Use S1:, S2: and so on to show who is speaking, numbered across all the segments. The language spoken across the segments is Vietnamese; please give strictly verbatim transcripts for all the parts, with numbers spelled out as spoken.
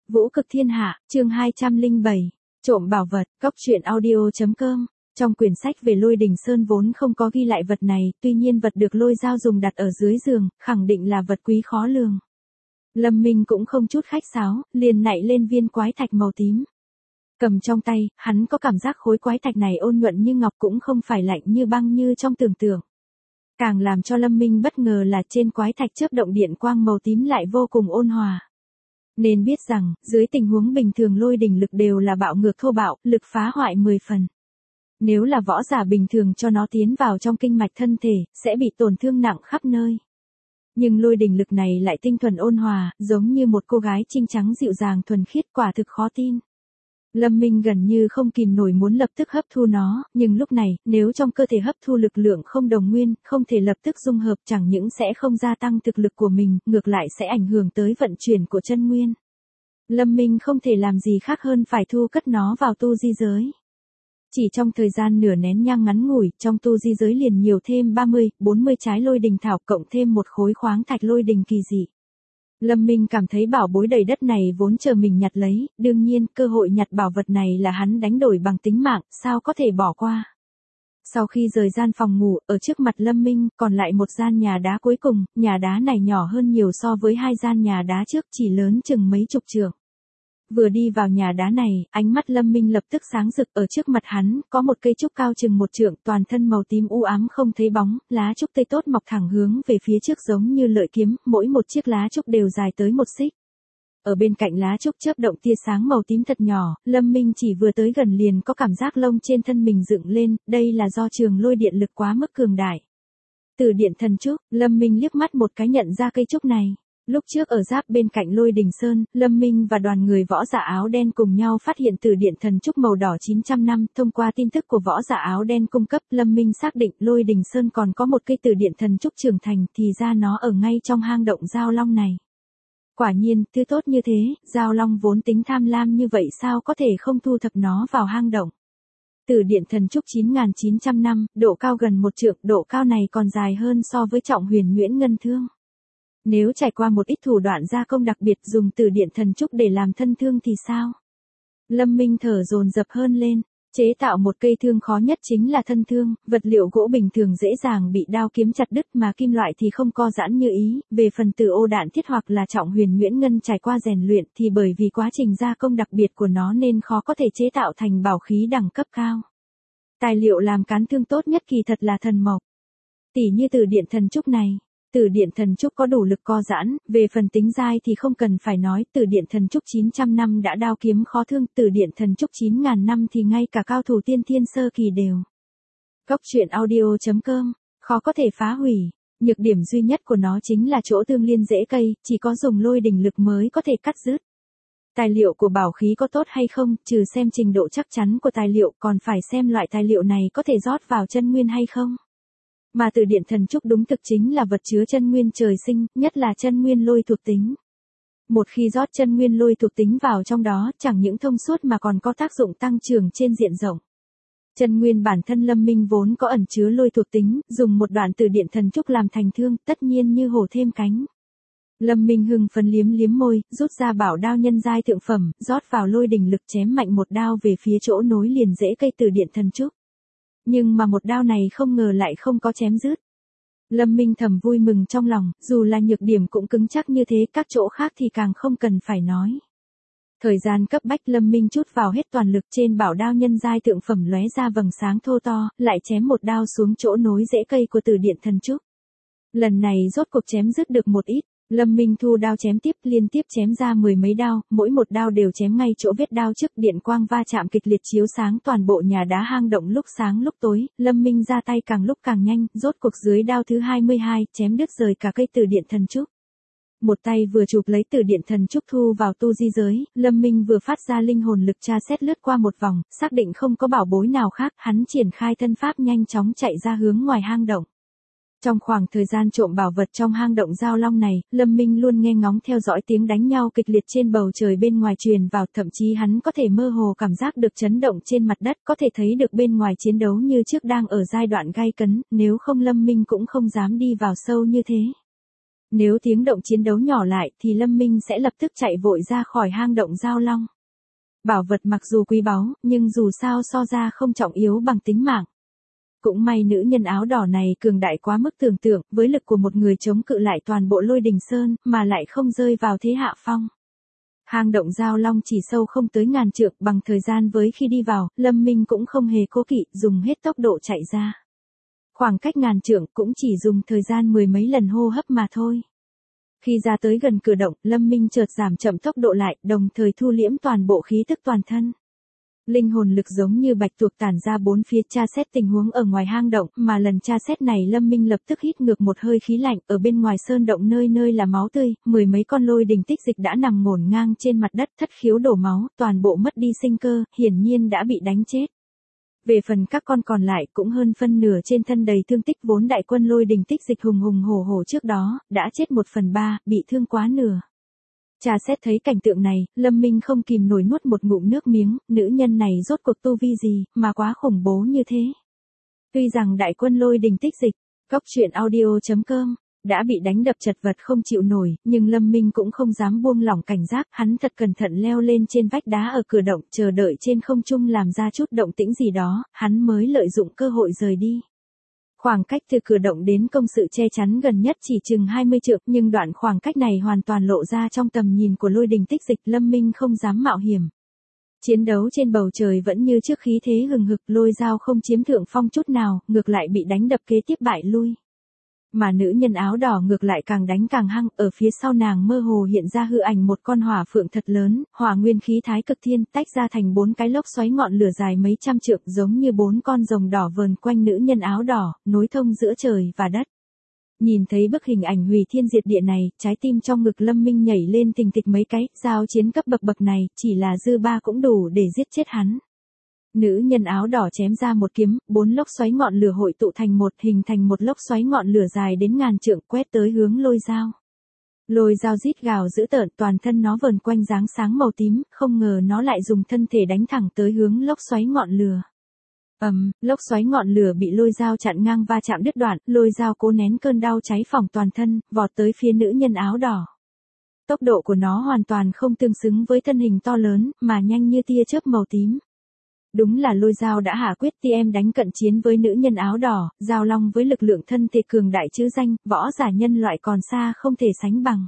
S1: Vũ cực thiên hạ, chương hai trăm lẻ bảy, trộm bảo vật, cóc truyện audio chấm com. Trong quyển sách về Lôi Đình Sơn vốn không có ghi lại vật này, tuy nhiên vật được Lôi Dao dùng đặt ở dưới giường, khẳng định là vật quý khó lường. Lâm Minh cũng không chút khách sáo, liền nạy lên viên quái thạch màu tím. Cầm trong tay, hắn có cảm giác khối quái thạch này ôn nhuận như ngọc, cũng không phải lạnh như băng như trong tưởng tượng. Càng làm cho Lâm Minh bất ngờ là trên quái thạch chớp động điện quang màu tím lại vô cùng ôn hòa. Nên biết rằng, dưới tình huống bình thường lôi đình lực đều là bạo ngược thô bạo, lực phá hoại mười phần. Nếu là võ giả bình thường cho nó tiến vào trong kinh mạch thân thể, sẽ bị tổn thương nặng khắp nơi. Nhưng lôi đình lực này lại tinh thuần ôn hòa, giống như một cô gái trinh trắng dịu dàng thuần khiết, quả thực khó tin. Lâm Minh gần như không kìm nổi muốn lập tức hấp thu nó, nhưng lúc này, nếu trong cơ thể hấp thu lực lượng không đồng nguyên, không thể lập tức dung hợp, chẳng những sẽ không gia tăng thực lực của mình, ngược lại sẽ ảnh hưởng tới vận chuyển của chân nguyên. Lâm Minh không thể làm gì khác hơn phải thu cất nó vào tu di giới. Chỉ trong thời gian nửa nén nhang ngắn ngủi, trong tu di giới liền nhiều thêm ba mươi, bốn mươi trái lôi đình thảo, cộng thêm một khối khoáng thạch lôi đình kỳ dị. Lâm Minh cảm thấy bảo bối đầy đất này vốn chờ mình nhặt lấy, đương nhiên, cơ hội nhặt bảo vật này là hắn đánh đổi bằng tính mạng, sao có thể bỏ qua. Sau khi rời gian phòng ngủ, ở trước mặt Lâm Minh, còn lại một gian nhà đá cuối cùng, nhà đá này nhỏ hơn nhiều so với hai gian nhà đá trước, chỉ lớn chừng mấy chục trượng. Vừa đi vào nhà đá này, ánh mắt Lâm Minh lập tức sáng rực, ở trước mặt hắn, có một cây trúc cao chừng một trượng, toàn thân màu tím u ám không thấy bóng, lá trúc tây tốt mọc thẳng hướng về phía trước giống như lợi kiếm, mỗi một chiếc lá trúc đều dài tới một xích. Ở bên cạnh lá trúc chớp động tia sáng màu tím thật nhỏ, Lâm Minh chỉ vừa tới gần liền có cảm giác lông trên thân mình dựng lên, đây là do trường lôi điện lực quá mức cường đại. Từ điện thần trúc, Lâm Minh liếc mắt một cái nhận ra cây trúc này. Lúc trước ở giáp bên cạnh Lôi Đình Sơn, Lâm Minh và đoàn người võ giả áo đen cùng nhau phát hiện từ điện thần trúc màu đỏ chín trăm năm, thông qua tin tức của võ giả áo đen cung cấp, Lâm Minh xác định Lôi Đình Sơn còn có một cây từ điện thần trúc trưởng thành, thì ra nó ở ngay trong hang động Giao Long này. Quả nhiên, thứ tốt như thế, Giao Long vốn tính tham lam như vậy sao có thể không thu thập nó vào hang động. Từ điện thần trúc chín nghìn chín trăm năm, độ cao gần một trượng, độ cao này còn dài hơn so với Trọng Huyền Nhuyễn Ngân Thương. Nếu trải qua một ít thủ đoạn gia công đặc biệt dùng từ điện thần trúc để làm thân thương thì sao? Lâm Minh thở dồn dập hơn lên, chế tạo một cây thương khó nhất chính là thân thương, vật liệu gỗ bình thường dễ dàng bị đao kiếm chặt đứt mà kim loại thì không co giãn như ý, về phần từ ô đạn thiết hoặc là Trọng Huyền Nhuyễn Ngân trải qua rèn luyện thì bởi vì quá trình gia công đặc biệt của nó nên khó có thể chế tạo thành bảo khí đẳng cấp cao. Tài liệu làm cán thương tốt nhất kỳ thật là thần mộc. Tỉ như từ điện thần trúc này. Từ điện thần trúc có đủ lực co giãn, về phần tính dai thì không cần phải nói, từ điện thần trúc chín trăm năm đã đao kiếm khó thương, từ điện thần trúc chín nghìn năm thì ngay cả cao thủ tiên thiên sơ kỳ đều. Cóc truyện audio chấm com, khó có thể phá hủy, nhược điểm duy nhất của nó chính là chỗ tương liên rễ cây, chỉ có dùng lôi đình lực mới có thể cắt dứt. Tài liệu của bảo khí có tốt hay không, trừ xem trình độ chắc chắn của tài liệu còn phải xem loại tài liệu này có thể rót vào chân nguyên hay không. Mà từ điện thần trúc đúng thực chính là vật chứa chân nguyên trời sinh, nhất là chân nguyên lôi thuộc tính. Một khi rót chân nguyên lôi thuộc tính vào trong đó, chẳng những thông suốt mà còn có tác dụng tăng trưởng trên diện rộng. Chân nguyên bản thân Lâm Minh vốn có ẩn chứa lôi thuộc tính, dùng một đoạn từ điện thần trúc làm thành thương, tất nhiên như hổ thêm cánh. Lâm Minh hưng phấn liếm liếm môi, rút ra bảo đao nhân giai thượng phẩm, rót vào lôi đình lực chém mạnh một đao về phía chỗ nối liền rễ cây từ điện thần trúc. Nhưng mà một đao này không ngờ lại không có chém dứt. Lâm Minh thầm vui mừng trong lòng, dù là nhược điểm cũng cứng chắc như thế, các chỗ khác thì càng không cần phải nói. Thời gian cấp bách Lâm Minh trút vào hết toàn lực, trên bảo đao nhân giai thượng phẩm lóe ra vầng sáng thô to, lại chém một đao xuống chỗ nối rễ cây của từ điện thần trúc. Lần này rốt cuộc chém dứt được một ít. Lâm Minh thu đao chém tiếp, liên tiếp chém ra mười mấy đao, mỗi một đao đều chém ngay chỗ vết đao trước, điện quang va chạm kịch liệt chiếu sáng toàn bộ nhà đá hang động lúc sáng lúc tối, Lâm Minh ra tay càng lúc càng nhanh, rốt cuộc dưới đao thứ hai mươi hai, chém đứt rời cả cây từ điện thần trúc. Một tay vừa chụp lấy từ điện thần trúc thu vào tu di giới, Lâm Minh vừa phát ra linh hồn lực tra xét lướt qua một vòng, xác định không có bảo bối nào khác, hắn triển khai thân pháp nhanh chóng chạy ra hướng ngoài hang động. Trong khoảng thời gian trộm bảo vật trong hang động Giao Long này, Lâm Minh luôn nghe ngóng theo dõi tiếng đánh nhau kịch liệt trên bầu trời bên ngoài truyền vào, thậm chí hắn có thể mơ hồ cảm giác được chấn động trên mặt đất, có thể thấy được bên ngoài chiến đấu như trước đang ở giai đoạn gay cấn, nếu không Lâm Minh cũng không dám đi vào sâu như thế. Nếu tiếng động chiến đấu nhỏ lại thì Lâm Minh sẽ lập tức chạy vội ra khỏi hang động Giao Long. Bảo vật mặc dù quý báu, nhưng dù sao so ra không trọng yếu bằng tính mạng. Cũng may nữ nhân áo đỏ này cường đại quá mức tưởng tượng, với lực của một người chống cự lại toàn bộ Lôi Đình Sơn, mà lại không rơi vào thế hạ phong. Hang động Giao Long chỉ sâu không tới ngàn trượng, bằng thời gian với khi đi vào, Lâm Minh cũng không hề cố kỵ, dùng hết tốc độ chạy ra. Khoảng cách ngàn trượng cũng chỉ dùng thời gian mười mấy lần hô hấp mà thôi. Khi ra tới gần cửa động, Lâm Minh chợt giảm chậm tốc độ lại, đồng thời thu liễm toàn bộ khí tức toàn thân. Linh hồn lực giống như bạch tuộc tản ra bốn phía tra xét tình huống ở ngoài hang động, mà lần tra xét này Lâm Minh lập tức hít ngược một hơi khí lạnh, ở bên ngoài sơn động nơi nơi là máu tươi, mười mấy con lôi đình tích dịch đã nằm ngổn ngang trên mặt đất, thất khiếu đổ máu, toàn bộ mất đi sinh cơ, hiển nhiên đã bị đánh chết. Về phần các con còn lại cũng hơn phân nửa trên thân đầy thương tích, vốn đại quân lôi đình tích dịch hùng hùng hổ hổ trước đó, đã chết một phần ba, bị thương quá nửa. Tra xét thấy cảnh tượng này, Lâm Minh không kìm nổi nuốt một ngụm nước miếng, nữ nhân này rốt cuộc tu vi gì, mà quá khủng bố như thế. Tuy rằng đại quân lôi đình tích dịch, góc truyện audio chấm com, đã bị đánh đập chật vật không chịu nổi, nhưng Lâm Minh cũng không dám buông lỏng cảnh giác, hắn thật cẩn thận leo lên trên vách đá ở cửa động, chờ đợi trên không trung làm ra chút động tĩnh gì đó, hắn mới lợi dụng cơ hội rời đi. Khoảng cách từ cửa động đến công sự che chắn gần nhất chỉ chừng hai mươi trượng, nhưng đoạn khoảng cách này hoàn toàn lộ ra trong tầm nhìn của lôi đình tích dịch, Lâm Minh không dám mạo hiểm. Chiến đấu trên bầu trời vẫn như trước, khí thế hừng hực, lôi dao không chiếm thượng phong chút nào, ngược lại bị đánh đập kế tiếp bại lui. Mà nữ nhân áo đỏ ngược lại càng đánh càng hăng, ở phía sau nàng mơ hồ hiện ra hư ảnh một con hỏa phượng thật lớn, hỏa nguyên khí thái cực thiên, tách ra thành bốn cái lốc xoáy ngọn lửa dài mấy trăm trượng, giống như bốn con rồng đỏ vờn quanh nữ nhân áo đỏ, nối thông giữa trời và đất. Nhìn thấy bức hình ảnh hủy thiên diệt địa này, trái tim trong ngực Lâm Minh nhảy lên thình thịch mấy cái, giao chiến cấp bậc bậc này, chỉ là dư ba cũng đủ để giết chết hắn. Nữ nhân áo đỏ chém ra một kiếm, bốn lốc xoáy ngọn lửa hội tụ thành một, hình thành một lốc xoáy ngọn lửa dài đến ngàn trượng, quét tới hướng lôi dao. Lôi dao rít gào dữ tợn, toàn thân nó vờn quanh dáng sáng màu tím, không ngờ nó lại dùng thân thể đánh thẳng tới hướng lốc xoáy ngọn lửa. Ầm, um, lốc xoáy ngọn lửa bị lôi dao chặn ngang va chạm đứt đoạn, lôi dao cố nén cơn đau cháy phỏng toàn thân, vọt tới phía nữ nhân áo đỏ. Tốc độ của nó hoàn toàn không tương xứng với thân hình to lớn, mà nhanh như tia chớp màu tím. Đúng là lôi dao đã hạ quyết tm đánh cận chiến với nữ nhân áo đỏ, Giao Long với lực lượng thân thể cường đại chữ danh, võ giả nhân loại còn xa không thể sánh bằng.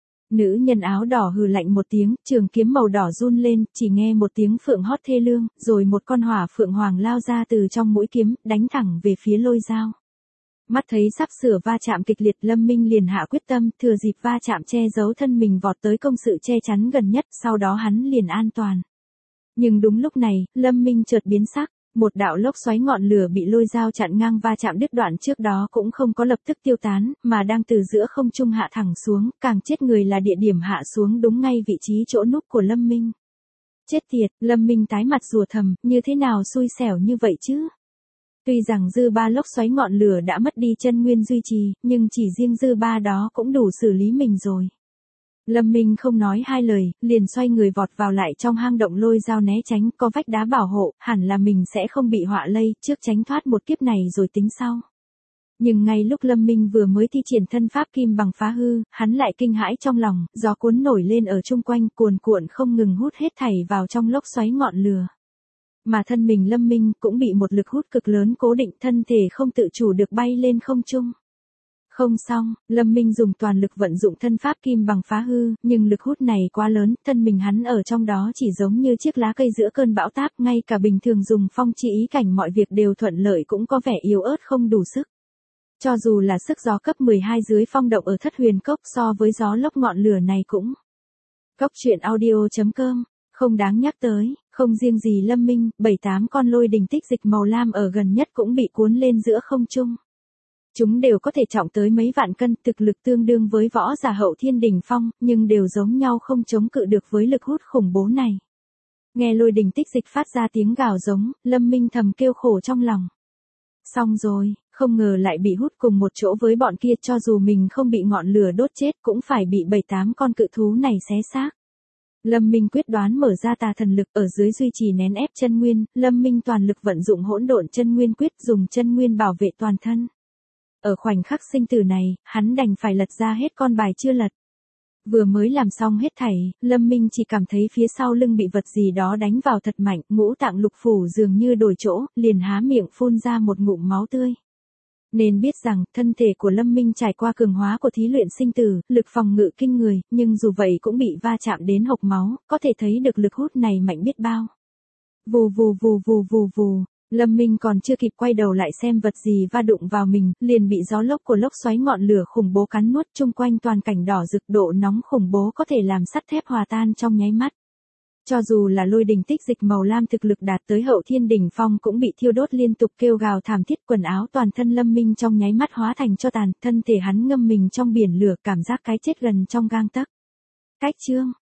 S1: Nữ nhân áo đỏ hừ lạnh một tiếng, trường kiếm màu đỏ run lên, chỉ nghe một tiếng phượng hót thê lương, rồi một con hỏa phượng hoàng lao ra từ trong mũi kiếm, đánh thẳng về phía lôi dao. Mắt thấy sắp sửa va chạm kịch liệt, Lâm Minh liền hạ quyết tâm, thừa dịp va chạm che giấu thân mình vọt tới công sự che chắn gần nhất, sau đó hắn liền an toàn. Nhưng đúng lúc này, Lâm Minh chợt biến sắc, một đạo lốc xoáy ngọn lửa bị lôi dao chặn ngang va chạm đứt đoạn trước đó cũng không có lập tức tiêu tán, mà đang từ giữa không trung hạ thẳng xuống, càng chết người là địa điểm hạ xuống đúng ngay vị trí chỗ núp của Lâm Minh. Chết tiệt, Lâm Minh tái mặt rủa thầm, như thế nào xui xẻo như vậy chứ? Tuy rằng dư ba lốc xoáy ngọn lửa đã mất đi chân nguyên duy trì, nhưng chỉ riêng dư ba đó cũng đủ xử lý mình rồi. Lâm Minh không nói hai lời, liền xoay người vọt vào lại trong hang động, lôi dao né tránh, có vách đá bảo hộ, hẳn là mình sẽ không bị họa lây, trước tránh thoát một kiếp này rồi tính sau. Nhưng ngay lúc Lâm Minh vừa mới thi triển thân pháp kim bằng phá hư, hắn lại kinh hãi trong lòng, gió cuốn nổi lên ở chung quanh, cuồn cuộn không ngừng hút hết thảy vào trong lốc xoáy ngọn lửa. Mà thân mình Lâm Minh cũng bị một lực hút cực lớn cố định, thân thể không tự chủ được bay lên không trung. Không xong, Lâm Minh dùng toàn lực vận dụng thân pháp kim bằng phá hư, nhưng lực hút này quá lớn, thân mình hắn ở trong đó chỉ giống như chiếc lá cây giữa cơn bão táp, ngay cả bình thường dùng phong chi ý cảnh mọi việc đều thuận lợi cũng có vẻ yếu ớt không đủ sức. Cho dù là sức gió cấp mười hai dưới phong động ở Thất Huyền Cốc, so với gió lốc ngọn lửa này cũng. Góc truyện audio chấm com, không đáng nhắc tới, không riêng gì Lâm Minh, bảy tám con lôi đình tích dịch màu lam ở gần nhất cũng bị cuốn lên giữa không trung. Chúng đều có thể trọng tới mấy vạn cân, thực lực tương đương với võ giả hậu thiên đỉnh phong, nhưng đều giống nhau không chống cự được với lực hút khủng bố này. Nghe lôi đình tích dịch phát ra tiếng gào giống, Lâm Minh thầm kêu khổ trong lòng. Xong rồi, không ngờ lại bị hút cùng một chỗ với bọn kia, cho dù mình không bị ngọn lửa đốt chết cũng phải bị bảy tám con cự thú này xé xác. Lâm Minh quyết đoán mở ra tà thần lực, ở dưới duy trì nén ép chân nguyên, Lâm Minh toàn lực vận dụng hỗn độn chân nguyên quyết, dùng chân nguyên bảo vệ toàn thân. Ở khoảnh khắc sinh tử này, hắn đành phải lật ra hết con bài chưa lật. Vừa mới làm xong hết thảy, Lâm Minh chỉ cảm thấy phía sau lưng bị vật gì đó đánh vào thật mạnh, ngũ tạng lục phủ dường như đổi chỗ, liền há miệng phun ra một ngụm máu tươi. Nên biết rằng, thân thể của Lâm Minh trải qua cường hóa của thí luyện sinh tử, lực phòng ngự kinh người, nhưng dù vậy cũng bị va chạm đến hộc máu, có thể thấy được lực hút này mạnh biết bao. Vù vù vù vù vù vù, Lâm Minh còn chưa kịp quay đầu lại xem vật gì va đụng vào mình, liền bị gió lốc của lốc xoáy ngọn lửa khủng bố cắn nuốt, chung quanh toàn cảnh đỏ rực, độ nóng khủng bố có thể làm sắt thép hòa tan trong nháy mắt. Cho dù là lôi đình tích dịch màu lam thực lực đạt tới hậu thiên đỉnh phong cũng bị thiêu đốt liên tục kêu gào thảm thiết, quần áo toàn thân Lâm Minh trong nháy mắt hóa thành tro tàn, thân thể hắn ngâm mình trong biển lửa, cảm giác cái chết gần trong gang tấc. Cách chương